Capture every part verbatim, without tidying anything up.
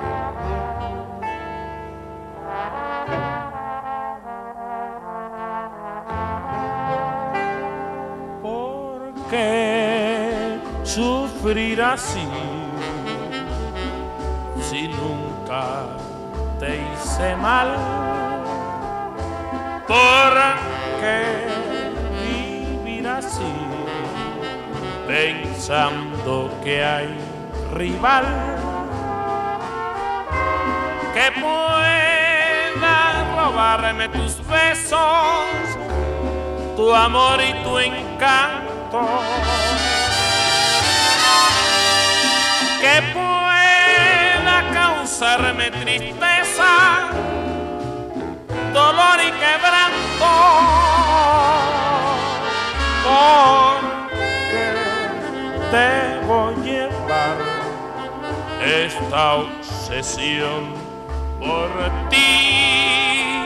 ¿Por qué sufrir así si nunca te hice mal? ¿Por qué vivir así pensando que hay rival que pueda robarme tus besos, tu amor y tu encanto, que pueda causarme tristeza, dolor y quebranto? Porque debo llevar esta obsesión por ti,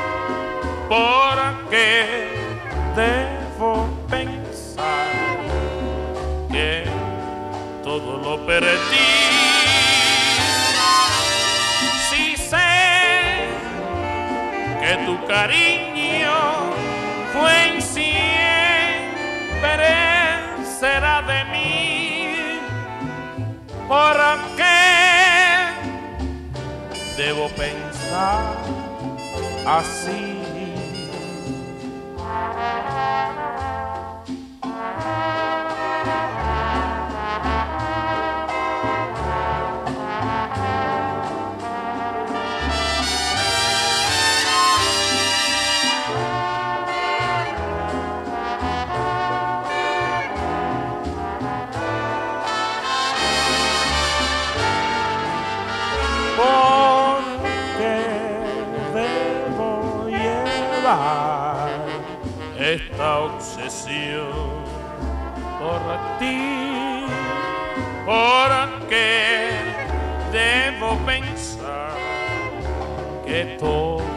porque debo pensar que todo lo perdí. Si sé que tu cariño fue y siempre será de mí, ¿por qué debo pensar así? Porque debo llevar esta obsesión por ti, porque debo pensar que todo